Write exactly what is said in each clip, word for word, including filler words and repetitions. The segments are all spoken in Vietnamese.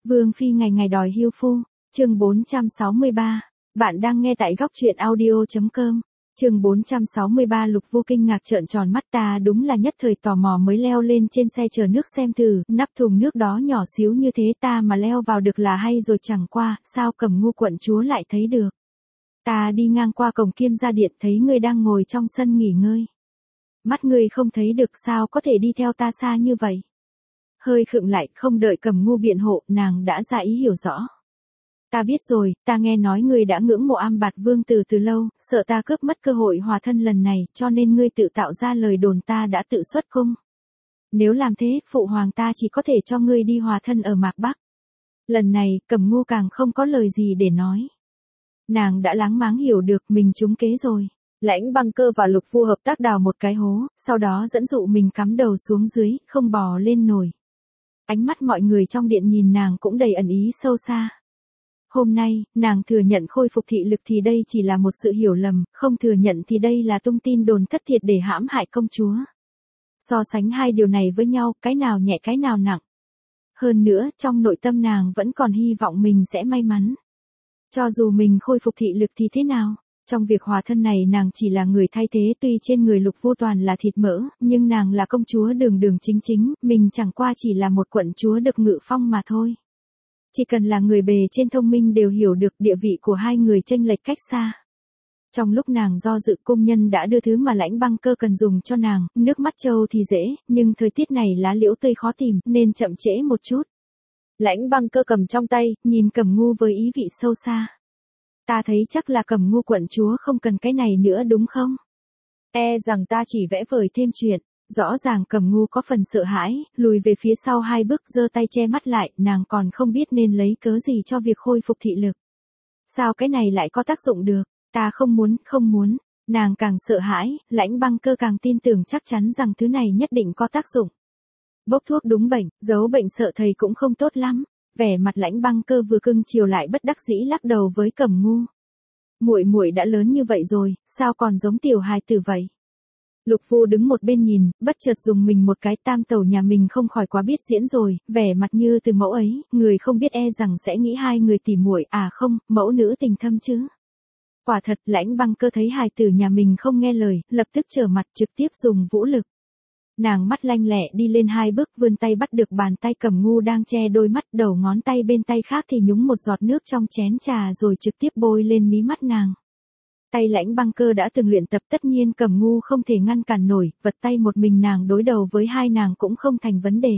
Vương phi ngày ngày đòi hưu phu, chương bốn trăm sáu mươi ba. Bạn đang nghe tại góc truyện audio chấm com. Chương bốn trăm sáu mươi ba. Lục Vô kinh ngạc trợn tròn mắt, ta đúng là nhất thời tò mò mới leo lên trên xe chở nước xem thử, nắp thùng nước đó nhỏ xíu như thế ta mà leo vào được là hay rồi, chẳng qua, sao Cẩm Ngu quận chúa lại thấy được. Ta đi ngang qua cổng Kiêm Gia Điện thấy ngươi đang ngồi trong sân nghỉ ngơi. Mắt ngươi không thấy được, sao có thể đi theo ta xa như vậy? Hơi khựng lại, không đợi Cẩm Ngu biện hộ, nàng đã ra ý hiểu rõ. Ta biết rồi, ta nghe nói ngươi đã ngưỡng mộ Am Bạt Vương Tử từ lâu, sợ ta cướp mất cơ hội hòa thân lần này, cho nên ngươi tự tạo ra lời đồn ta đã tự xuất cung. Nếu làm thế, phụ hoàng ta chỉ có thể cho ngươi đi hòa thân ở Mạc Bắc. Lần này, Cẩm Ngu càng không có lời gì để nói. Nàng đã láng máng hiểu được mình trúng kế rồi. Lãnh Băng Cơ và Lục Phu hợp tác đào một cái hố, sau đó dẫn dụ mình cắm đầu xuống dưới, không bò lên nổi. Ánh mắt mọi người trong điện nhìn nàng cũng đầy ẩn ý sâu xa. Hôm nay, nàng thừa nhận khôi phục thị lực thì đây chỉ là một sự hiểu lầm, không thừa nhận thì đây là tung tin đồn thất thiệt để hãm hại công chúa. So sánh hai điều này với nhau, cái nào nhẹ cái nào nặng. Hơn nữa, trong nội tâm nàng vẫn còn hy vọng mình sẽ may mắn. Cho dù mình khôi phục thị lực thì thế nào? Trong việc hòa thân này nàng chỉ là người thay thế, tuy trên người Lục Vô toàn là thịt mỡ, nhưng nàng là công chúa đường đường chính chính, mình chẳng qua chỉ là một quận chúa được ngự phong mà thôi. Chỉ cần là người bề trên thông minh đều hiểu được địa vị của hai người chênh lệch cách xa. Trong lúc nàng do dự, cung nhân đã đưa thứ mà Lãnh Băng Cơ cần dùng cho nàng, nước mắt trâu thì dễ, nhưng thời tiết này lá liễu tươi khó tìm nên chậm trễ một chút. Lãnh Băng Cơ cầm trong tay, nhìn Cẩm Ngu với ý vị sâu xa. Ta thấy chắc là Cẩm Ngu quận chúa không cần cái này nữa đúng không? E rằng ta chỉ vẽ vời thêm chuyện. Rõ ràng Cẩm Ngu có phần sợ hãi, lùi về phía sau hai bước, giơ tay che mắt lại, nàng còn không biết nên lấy cớ gì cho việc khôi phục thị lực. Sao cái này lại có tác dụng được? Ta không muốn, không muốn. Nàng càng sợ hãi, Lãnh Băng Cơ càng tin tưởng chắc chắn rằng thứ này nhất định có tác dụng. Bốc thuốc đúng bệnh, giấu bệnh sợ thầy cũng không tốt lắm. Vẻ mặt Lãnh Băng Cơ vừa cưng chiều lại bất đắc dĩ lắc đầu với Cẩm Ngu. Muội muội đã lớn như vậy rồi, sao còn giống tiểu hài tử vậy? Lục Phu đứng một bên nhìn, bất chợt dùng mình một cái, tam tẩu nhà mình không khỏi quá biết diễn rồi, vẻ mặt như từ mẫu ấy, người không biết e rằng sẽ nghĩ hai người tỉ muội, à không, mẫu nữ tình thâm chứ. Quả thật, Lãnh Băng Cơ thấy hài tử nhà mình không nghe lời, lập tức trở mặt trực tiếp dùng vũ lực. Nàng mắt lanh lẹ đi lên hai bước, vươn tay bắt được bàn tay Cẩm Ngu đang che đôi mắt, đầu ngón tay bên tay khác thì nhúng một giọt nước trong chén trà rồi trực tiếp bôi lên mí mắt nàng. Tay Lãnh Băng Cơ đã từng luyện tập, tất nhiên Cẩm Ngu không thể ngăn cản nổi, vật tay một mình nàng đối đầu với hai nàng cũng không thành vấn đề.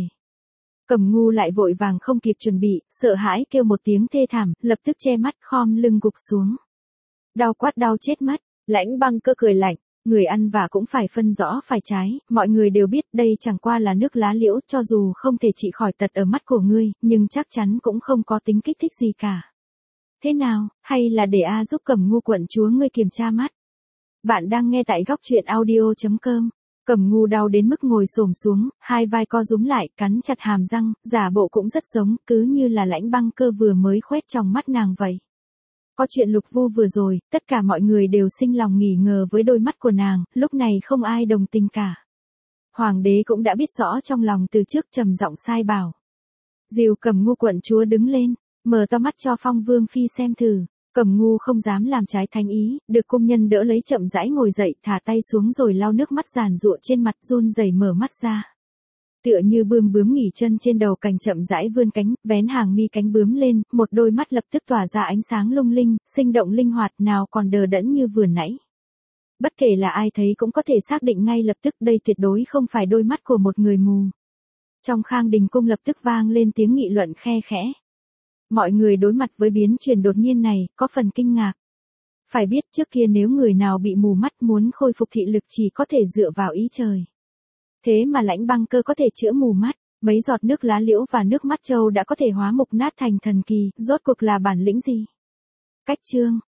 Cẩm Ngu lại vội vàng không kịp chuẩn bị, sợ hãi kêu một tiếng thê thảm, lập tức che mắt khom lưng gục xuống. Đau quát đau chết mất, Lãnh Băng Cơ cười lạnh, người ăn vả cũng phải phân rõ phải trái, mọi người đều biết đây chẳng qua là nước lá liễu, cho dù không thể trị khỏi tật ở mắt của ngươi, nhưng chắc chắn cũng không có tính kích thích gì cả. Thế nào, hay là để A giúp Cẩm Ngu quận chúa ngươi kiểm tra mắt? Bạn đang nghe tại góc truyện audio chấm com. Cẩm Ngu đau đến mức ngồi xổm xuống, hai vai co rúm lại, cắn chặt hàm răng, giả bộ cũng rất giống, cứ như là Lãnh Băng Cơ vừa mới khoét trong mắt nàng vậy. Có chuyện Lục Vu vừa rồi, tất cả mọi người đều sinh lòng nghi ngờ với đôi mắt của nàng, lúc này không ai đồng tình cả. Hoàng đế cũng đã biết rõ trong lòng từ trước, trầm giọng sai bảo. Dìu Cẩm Ngu quận chúa đứng lên. Mở to mắt cho Phong Vương phi xem thử. Cẩm Ngu không dám làm trái thánh ý, được công nhân đỡ lấy chậm rãi ngồi dậy, thả tay xuống rồi lau nước mắt giàn giụa trên mặt, run rẩy mở mắt ra. Tựa như bươm bướm nghỉ chân trên đầu cành, chậm rãi vươn cánh, vén hàng mi cánh bướm lên, một đôi mắt lập tức tỏa ra ánh sáng lung linh, sinh động linh hoạt, nào còn đờ đẫn như vừa nãy. Bất kể là ai thấy cũng có thể xác định ngay lập tức đây tuyệt đối không phải đôi mắt của một người mù. Trong Khang Đình cung lập tức vang lên tiếng nghị luận khe khẽ. Mọi người đối mặt với biến chuyển đột nhiên này, có phần kinh ngạc. Phải biết trước kia nếu người nào bị mù mắt muốn khôi phục thị lực chỉ có thể dựa vào ý trời. Thế mà Lãnh Băng Cơ có thể chữa mù mắt, mấy giọt nước lá liễu và nước mắt trâu đã có thể hóa mục nát thành thần kỳ, rốt cuộc là bản lĩnh gì? Cách chương,